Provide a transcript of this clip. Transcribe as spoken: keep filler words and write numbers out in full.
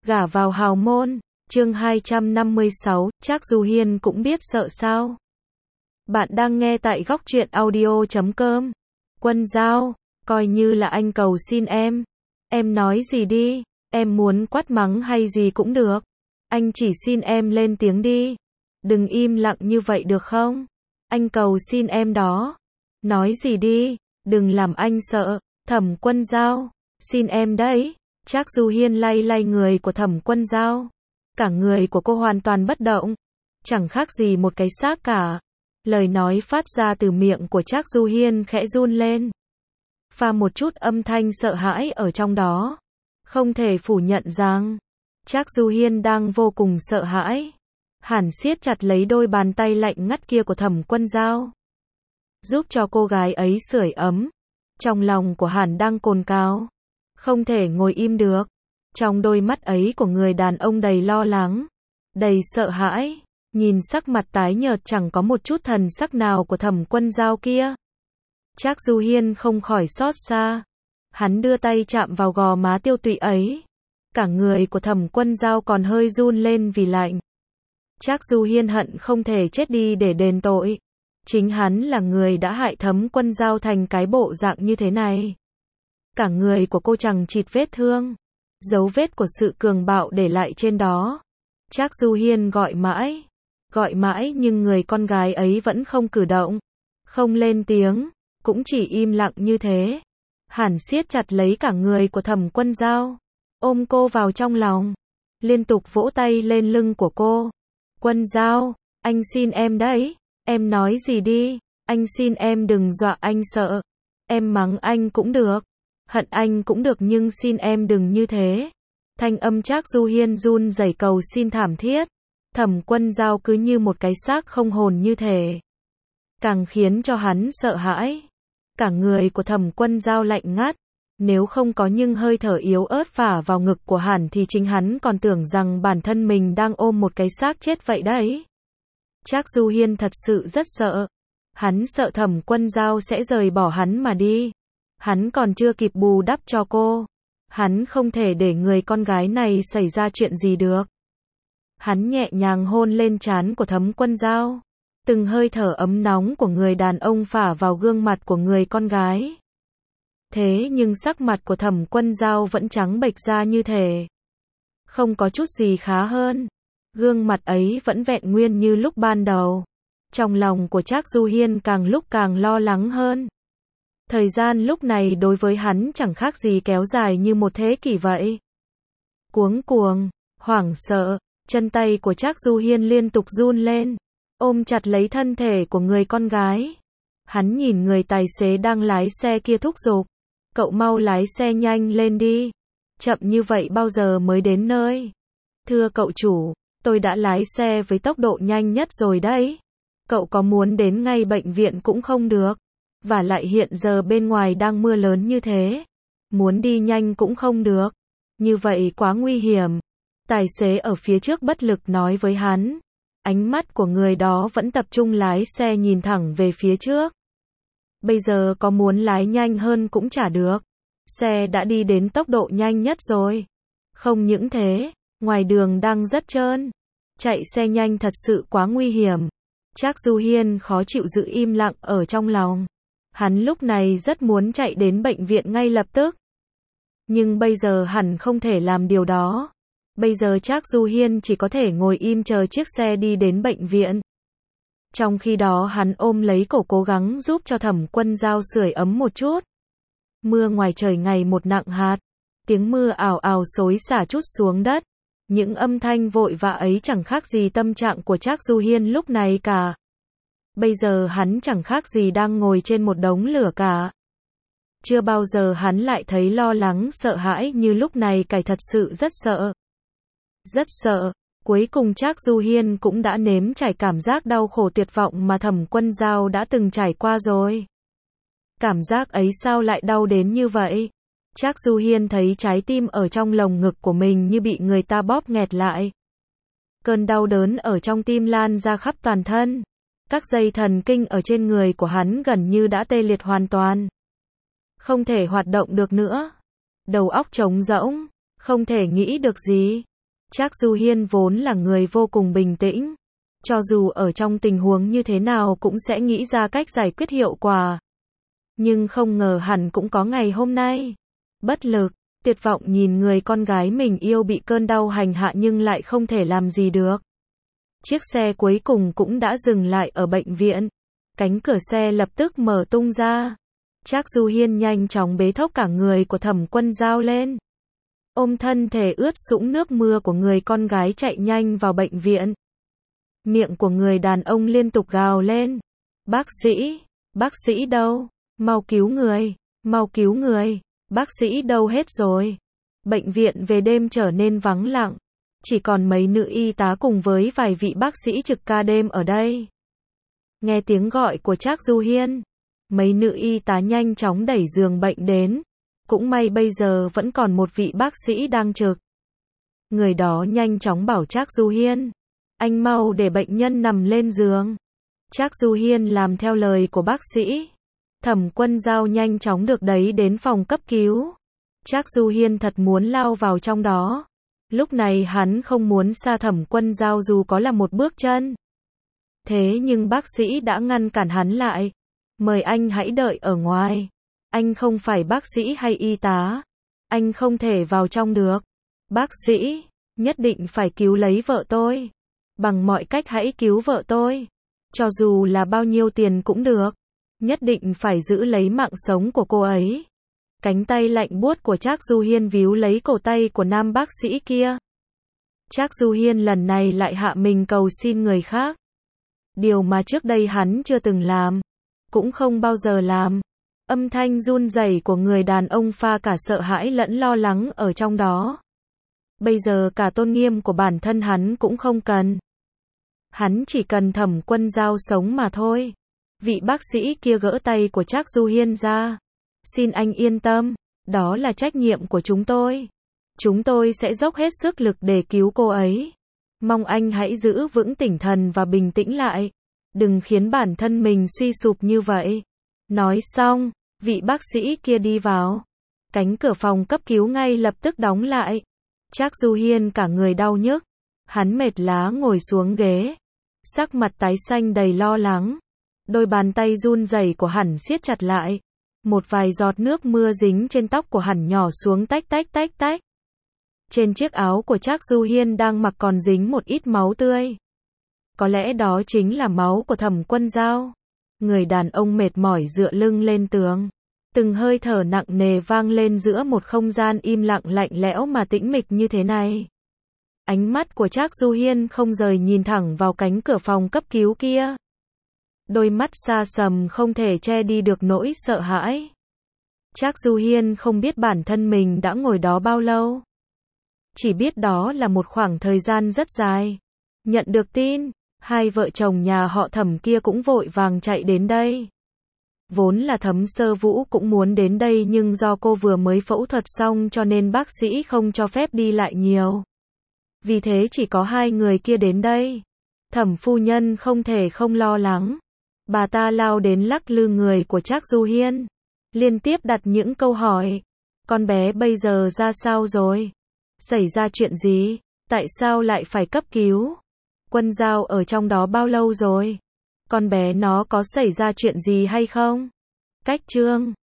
Gả vào hào môn, chương hai trăm năm mươi sáu, Trác Du Hiên cũng biết sợ sao. Bạn đang nghe tại góc truyện audio chấm com. Quân Giao, coi như là anh cầu xin em. Em nói gì đi, em muốn quát mắng hay gì cũng được. Anh chỉ xin em lên tiếng đi. Đừng im lặng như vậy được không? Anh cầu xin em đó. Nói gì đi, đừng làm anh sợ. Thẩm Quân Giao, xin em đấy. Trác Du Hiên lay lay người của Thẩm Quân Giao. Cả người của cô hoàn toàn bất động. Chẳng khác gì một cái xác cả. Lời nói phát ra từ miệng của Trác Du Hiên khẽ run lên. Pha một chút âm thanh sợ hãi ở trong đó. Không thể phủ nhận rằng Trác Du Hiên đang vô cùng sợ hãi. Hẳn siết chặt lấy đôi bàn tay lạnh ngắt kia của Thẩm Quân Giao, giúp cho cô gái ấy sưởi ấm. Trong lòng của Hàn đang cồn cào, không thể ngồi im được. Trong đôi mắt ấy của người đàn ông đầy lo lắng, đầy sợ hãi, nhìn sắc mặt tái nhợt chẳng có một chút thần sắc nào của Thẩm Quân Giao kia. Trác Du Hiên không khỏi xót xa. Hắn đưa tay chạm vào gò má tiêu tụy ấy. Cả người của Thẩm Quân Giao còn hơi run lên vì lạnh. Trác Du Hiên hận không thể chết đi để đền tội. Chính hắn là người đã hại Thẩm Quân Giao thành cái bộ dạng như thế này. Cả người của cô chẳng chịt vết thương, dấu vết của sự cường bạo để lại trên đó. Trác Du Hiên gọi mãi, gọi mãi nhưng người con gái ấy vẫn không cử động, không lên tiếng, cũng chỉ im lặng như thế. Hàn siết chặt lấy cả người của Thẩm Quân Giao, ôm cô vào trong lòng, liên tục vỗ tay lên lưng của cô. Quân Giao, anh xin em đấy, em nói gì đi, anh xin em đừng dọa anh sợ. Em mắng anh cũng được, hận anh cũng được nhưng xin em đừng như thế. Thanh âm Trác Du Hiên run rẩy cầu xin thảm thiết. Thẩm Quân Giao cứ như một cái xác không hồn như thể, càng khiến cho hắn sợ hãi. Cả người của Thẩm Quân Giao lạnh ngắt. Nếu không có những hơi thở yếu ớt phả vào ngực của Hàn thì chính hắn còn tưởng rằng bản thân mình đang ôm một cái xác chết vậy đấy. Trác Du Hiên thật sự rất sợ. Hắn sợ Thẩm Quân Giao sẽ rời bỏ hắn mà đi. Hắn còn chưa kịp bù đắp cho cô. Hắn không thể để người con gái này xảy ra chuyện gì được. Hắn nhẹ nhàng hôn lên trán của Thẩm Quân Giao. Từng hơi thở ấm nóng của người đàn ông phả vào gương mặt của người con gái. Thế nhưng sắc mặt của Thẩm Quân Giao vẫn trắng bệch ra như thể không có chút gì khá hơn. Gương mặt ấy vẫn vẹn nguyên như lúc ban đầu. Trong lòng của Trác Du Hiên càng lúc càng lo lắng hơn. Thời gian lúc này đối với hắn chẳng khác gì kéo dài như một thế kỷ vậy. Cuống cuồng, hoảng sợ, chân tay của Trác Du Hiên liên tục run lên, ôm chặt lấy thân thể của người con gái. Hắn nhìn người tài xế đang lái xe kia thúc giục. Cậu mau lái xe nhanh lên đi. Chậm như vậy bao giờ mới đến nơi? Thưa cậu chủ, tôi đã lái xe với tốc độ nhanh nhất rồi đấy. Cậu có muốn đến ngay bệnh viện cũng không được. Và lại hiện giờ bên ngoài đang mưa lớn như thế. Muốn đi nhanh cũng không được. Như vậy quá nguy hiểm. Tài xế ở phía trước bất lực nói với hắn. Ánh mắt của người đó vẫn tập trung lái xe nhìn thẳng về phía trước. Bây giờ có muốn lái nhanh hơn cũng chả được. Xe đã đi đến tốc độ nhanh nhất rồi. Không những thế, ngoài đường đang rất trơn. Chạy xe nhanh thật sự quá nguy hiểm. Trác Du Hiên khó chịu giữ im lặng ở trong lòng. Hắn lúc này rất muốn chạy đến bệnh viện ngay lập tức. Nhưng bây giờ hẳn không thể làm điều đó. Bây giờ Trác Du Hiên chỉ có thể ngồi im chờ chiếc xe đi đến bệnh viện. Trong khi đó hắn ôm lấy cổ cố gắng giúp cho Thẩm Quân Giao sưởi ấm một chút. Mưa ngoài trời ngày một nặng hạt. Tiếng mưa ào ào xối xả trút xuống đất. Những âm thanh vội vã ấy chẳng khác gì tâm trạng của Trác Du Hiên lúc này cả. Bây giờ hắn chẳng khác gì đang ngồi trên một đống lửa cả. Chưa bao giờ hắn lại thấy lo lắng sợ hãi như lúc này, cày thật sự rất sợ. Rất sợ. Cuối cùng Trác Du Hiên cũng đã nếm trải cảm giác đau khổ tuyệt vọng mà Thẩm Quân Giao đã từng trải qua rồi. Cảm giác ấy sao lại đau đến như vậy? Trác Du Hiên thấy trái tim ở trong lồng ngực của mình như bị người ta bóp nghẹt lại. Cơn đau đớn ở trong tim lan ra khắp toàn thân. Các dây thần kinh ở trên người của hắn gần như đã tê liệt hoàn toàn. Không thể hoạt động được nữa. Đầu óc trống rỗng, không thể nghĩ được gì. Trác Du Hiên vốn là người vô cùng bình tĩnh. Cho dù ở trong tình huống như thế nào cũng sẽ nghĩ ra cách giải quyết hiệu quả. Nhưng không ngờ hẳn cũng có ngày hôm nay. Bất lực, tuyệt vọng nhìn người con gái mình yêu bị cơn đau hành hạ nhưng lại không thể làm gì được. Chiếc xe cuối cùng cũng đã dừng lại ở bệnh viện. Cánh cửa xe lập tức mở tung ra. Trác Du Hiên nhanh chóng bế thốc cả người của Thẩm Quân Dao lên. Ôm thân thể ướt sũng nước mưa của người con gái chạy nhanh vào bệnh viện. Miệng của người đàn ông liên tục gào lên. Bác sĩ, bác sĩ đâu? Mau cứu người, mau cứu người. Bác sĩ đâu hết rồi? Bệnh viện về đêm trở nên vắng lặng. Chỉ còn mấy nữ y tá cùng với vài vị bác sĩ trực ca đêm ở đây. Nghe tiếng gọi của Trác Du Hiên, mấy nữ y tá nhanh chóng đẩy giường bệnh đến. Cũng may bây giờ vẫn còn một vị bác sĩ đang trực. Người đó nhanh chóng bảo Trác Du Hiên, anh mau để bệnh nhân nằm lên giường. Trác Du Hiên làm theo lời của bác sĩ. Thẩm Quân Dao nhanh chóng được đẩy đến phòng cấp cứu. Trác Du Hiên thật muốn lao vào trong đó. Lúc này hắn không muốn xa Thẩm Quân Dao dù có là một bước chân. Thế nhưng bác sĩ đã ngăn cản hắn lại. Mời anh hãy đợi ở ngoài. Anh không phải bác sĩ hay y tá. Anh không thể vào trong được. Bác sĩ, nhất định phải cứu lấy vợ tôi. Bằng mọi cách hãy cứu vợ tôi. Cho dù là bao nhiêu tiền cũng được. Nhất định phải giữ lấy mạng sống của cô ấy. Cánh tay lạnh buốt của Trác Du Hiên víu lấy cổ tay của nam bác sĩ kia. Trác Du Hiên lần này lại hạ mình cầu xin người khác. Điều mà trước đây hắn chưa từng làm. Cũng không bao giờ làm. Âm thanh run rẩy của người đàn ông pha cả sợ hãi lẫn lo lắng ở trong đó. Bây giờ cả tôn nghiêm của bản thân hắn cũng không cần. Hắn chỉ cần Thẩm Quân Dao sống mà thôi. Vị bác sĩ kia gỡ tay của Trác Du Hiên ra. Xin anh yên tâm, đó là trách nhiệm của chúng tôi. Chúng tôi sẽ dốc hết sức lực để cứu cô ấy. Mong anh hãy giữ vững tinh thần và bình tĩnh lại. Đừng khiến bản thân mình suy sụp như vậy. Nói xong, vị bác sĩ kia đi vào. Cánh cửa phòng cấp cứu ngay lập tức đóng lại. Trác Du Hiên cả người đau nhức. Hắn mệt lá ngồi xuống ghế. Sắc mặt tái xanh đầy lo lắng. Đôi bàn tay run rẩy của hắn siết chặt lại. Một vài giọt nước mưa dính trên tóc của hắn nhỏ xuống tách tách tách tách. Trên chiếc áo của Trác Du Hiên đang mặc còn dính một ít máu tươi. Có lẽ đó chính là máu của Thẩm Quân Dao. Người đàn ông mệt mỏi dựa lưng lên tường. Từng hơi thở nặng nề vang lên giữa một không gian im lặng lạnh lẽo mà tĩnh mịch như thế này. Ánh mắt của Trác Du Hiên không rời nhìn thẳng vào cánh cửa phòng cấp cứu kia. Đôi mắt xa sầm không thể che đi được nỗi sợ hãi. Trác Du Hiên không biết bản thân mình đã ngồi đó bao lâu. Chỉ biết đó là một khoảng thời gian rất dài. Nhận được tin, hai vợ chồng nhà họ Thẩm kia cũng vội vàng chạy đến đây. Vốn là Thấm Sơ Vũ cũng muốn đến đây nhưng do cô vừa mới phẫu thuật xong cho nên bác sĩ không cho phép đi lại nhiều. Vì thế chỉ có hai người kia đến đây. Thẩm phu nhân không thể không lo lắng. Bà ta lao đến lắc lư người của Trác Du Hiên. Liên tiếp đặt những câu hỏi. Con bé bây giờ ra sao rồi? Xảy ra chuyện gì? Tại sao lại phải cấp cứu? Quân Dao ở trong đó bao lâu rồi? Con bé nó có xảy ra chuyện gì hay không? Cách chương